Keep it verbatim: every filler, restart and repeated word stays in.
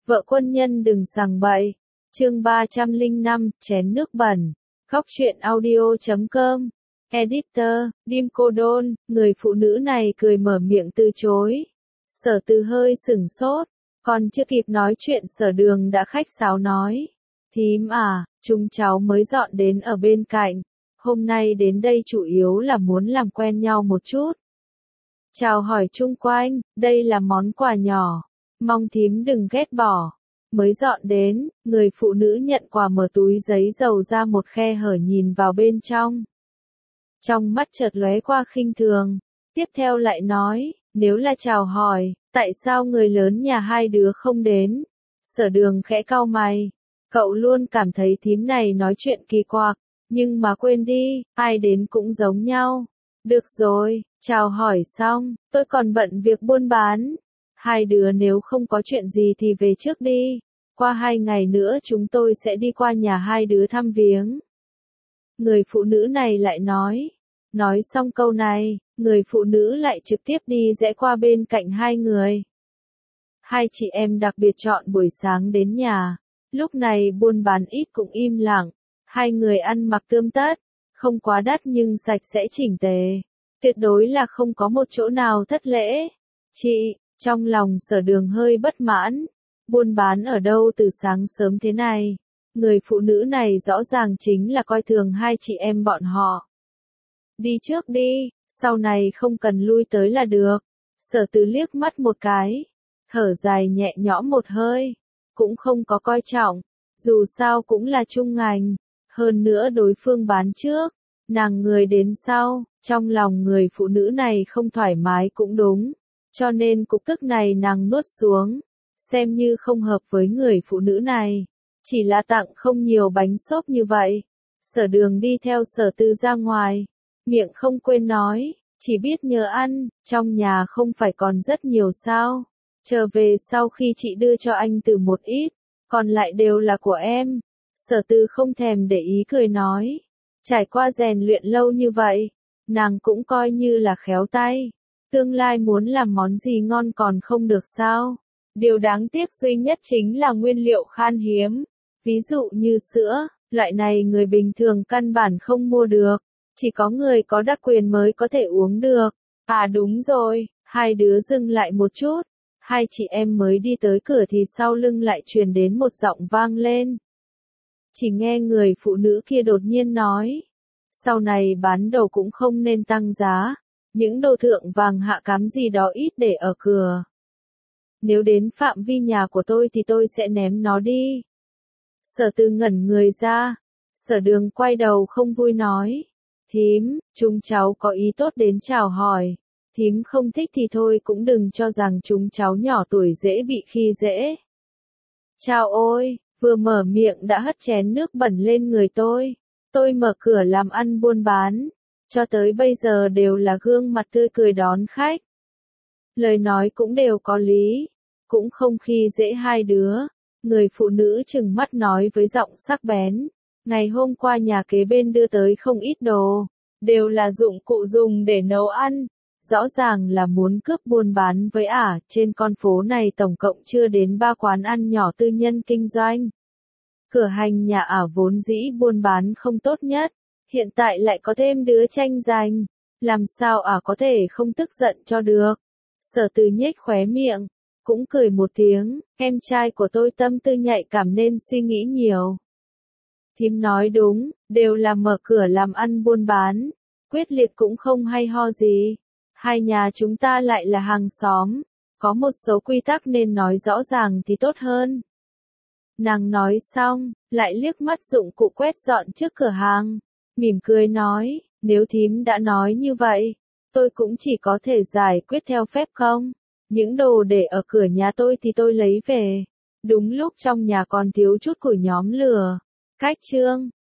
Vợ quân nhân đừng sằng bậy. Chương ba trăm lẻ năm, chén nước bẩn. Góc truyện audio chấm com. Editor, Dim Cô Đôn, người phụ nữ này cười mở miệng từ chối. Sở Từ hơi sửng sốt, còn chưa kịp nói chuyện Sở Đường đã khách sáo nói. Thím à, chúng cháu mới dọn đến ở bên cạnh. Hôm nay đến đây chủ yếu là muốn làm quen nhau một chút. Chào hỏi chung quanh, đây là món quà nhỏ. Mong thím đừng ghét bỏ. Mới dọn đến, người phụ nữ nhận quà mở túi giấy dầu ra một khe hở nhìn vào bên trong. Trong mắt chợt lóe qua khinh thường. Tiếp theo lại nói, nếu là chào hỏi, tại sao người lớn nhà hai đứa không đến? Sở Đường khẽ cau mày. Cậu luôn cảm thấy thím này nói chuyện kỳ quặc, nhưng mà quên đi, ai đến cũng giống nhau. Được rồi, chào hỏi xong, tôi còn bận việc buôn bán. Hai đứa nếu không có chuyện gì thì về trước đi. Qua hai ngày nữa chúng tôi sẽ đi qua nhà hai đứa thăm viếng. Người phụ nữ này lại nói. Nói xong câu này, người phụ nữ lại trực tiếp đi rẽ qua bên cạnh hai người. Hai chị em đặc biệt chọn buổi sáng đến nhà. Lúc này buôn bán ít cũng im lặng. Hai người ăn mặc tươm tất, không quá đắt nhưng sạch sẽ chỉnh tề. Tuyệt đối là không có một chỗ nào thất lễ. Chị, trong lòng Sở Đường hơi bất mãn. Buôn bán ở đâu từ sáng sớm thế này? Người phụ nữ này rõ ràng chính là coi thường hai chị em bọn họ. Đi trước đi, sau này không cần lui tới là được. Sở Từ liếc mắt một cái, thở dài nhẹ nhõm một hơi, cũng không có coi trọng, dù sao cũng là chung ngành, hơn nữa đối phương bán trước, nàng người đến sau, trong lòng người phụ nữ này không thoải mái cũng đúng, cho nên cục tức này nàng nuốt xuống, xem như không hợp với người phụ nữ này, chỉ là tặng không nhiều bánh xốp như vậy. Sở Đường đi theo Sở Từ ra ngoài, miệng không quên nói, chỉ biết nhờ ăn, trong nhà không phải còn rất nhiều sao, trở về sau khi chị đưa cho anh từ một ít, còn lại đều là của em. Sở Từ không thèm để ý cười nói, trải qua rèn luyện lâu như vậy, nàng cũng coi như là khéo tay, tương lai muốn làm món gì ngon còn không được sao. Điều đáng tiếc duy nhất chính là nguyên liệu khan hiếm, ví dụ như sữa, loại này người bình thường căn bản không mua được, chỉ có người có đặc quyền mới có thể uống được. À đúng rồi, hai đứa dừng lại một chút, hai chị em mới đi tới cửa thì sau lưng lại truyền đến một giọng vang lên. Chỉ nghe người phụ nữ kia đột nhiên nói, sau này bán đồ cũng không nên tăng giá, những đồ thượng vàng hạ cám gì đó ít để ở cửa. Nếu đến phạm vi nhà của tôi thì tôi sẽ ném nó đi. Sở Từ ngẩn người ra, Sở Đường quay đầu không vui nói, thím, chúng cháu có ý tốt đến chào hỏi, thím không thích thì thôi cũng đừng cho rằng chúng cháu nhỏ tuổi dễ bị khi dễ. Chào ôi, vừa mở miệng đã hất chén nước bẩn lên người tôi, tôi mở cửa làm ăn buôn bán, cho tới bây giờ đều là gương mặt tươi cười đón khách. Lời nói cũng đều có lý, cũng không khi dễ hai đứa. Người phụ nữ trừng mắt nói với giọng sắc bén, ngày hôm qua nhà kế bên đưa tới không ít đồ, đều là dụng cụ dùng để nấu ăn, rõ ràng là muốn cướp buôn bán với ả, trên con phố này tổng cộng chưa đến ba quán ăn nhỏ tư nhân kinh doanh. Cửa hàng nhà ả vốn dĩ buôn bán không tốt nhất, hiện tại lại có thêm đứa tranh giành, làm sao ả có thể không tức giận cho được. Sở Từ nhếch khóe miệng, cũng cười một tiếng, em trai của tôi tâm tư nhạy cảm nên suy nghĩ nhiều. Thím nói đúng, đều là mở cửa làm ăn buôn bán, quyết liệt cũng không hay ho gì. Hai nhà chúng ta lại là hàng xóm, có một số quy tắc nên nói rõ ràng thì tốt hơn. Nàng nói xong, lại liếc mắt dụng cụ quét dọn trước cửa hàng, mỉm cười nói, nếu thím đã nói như vậy, tôi cũng chỉ có thể giải quyết theo phép không. Những đồ để ở cửa nhà tôi thì tôi lấy về. Đúng lúc trong nhà còn thiếu chút củi nhóm lửa. Cách chương,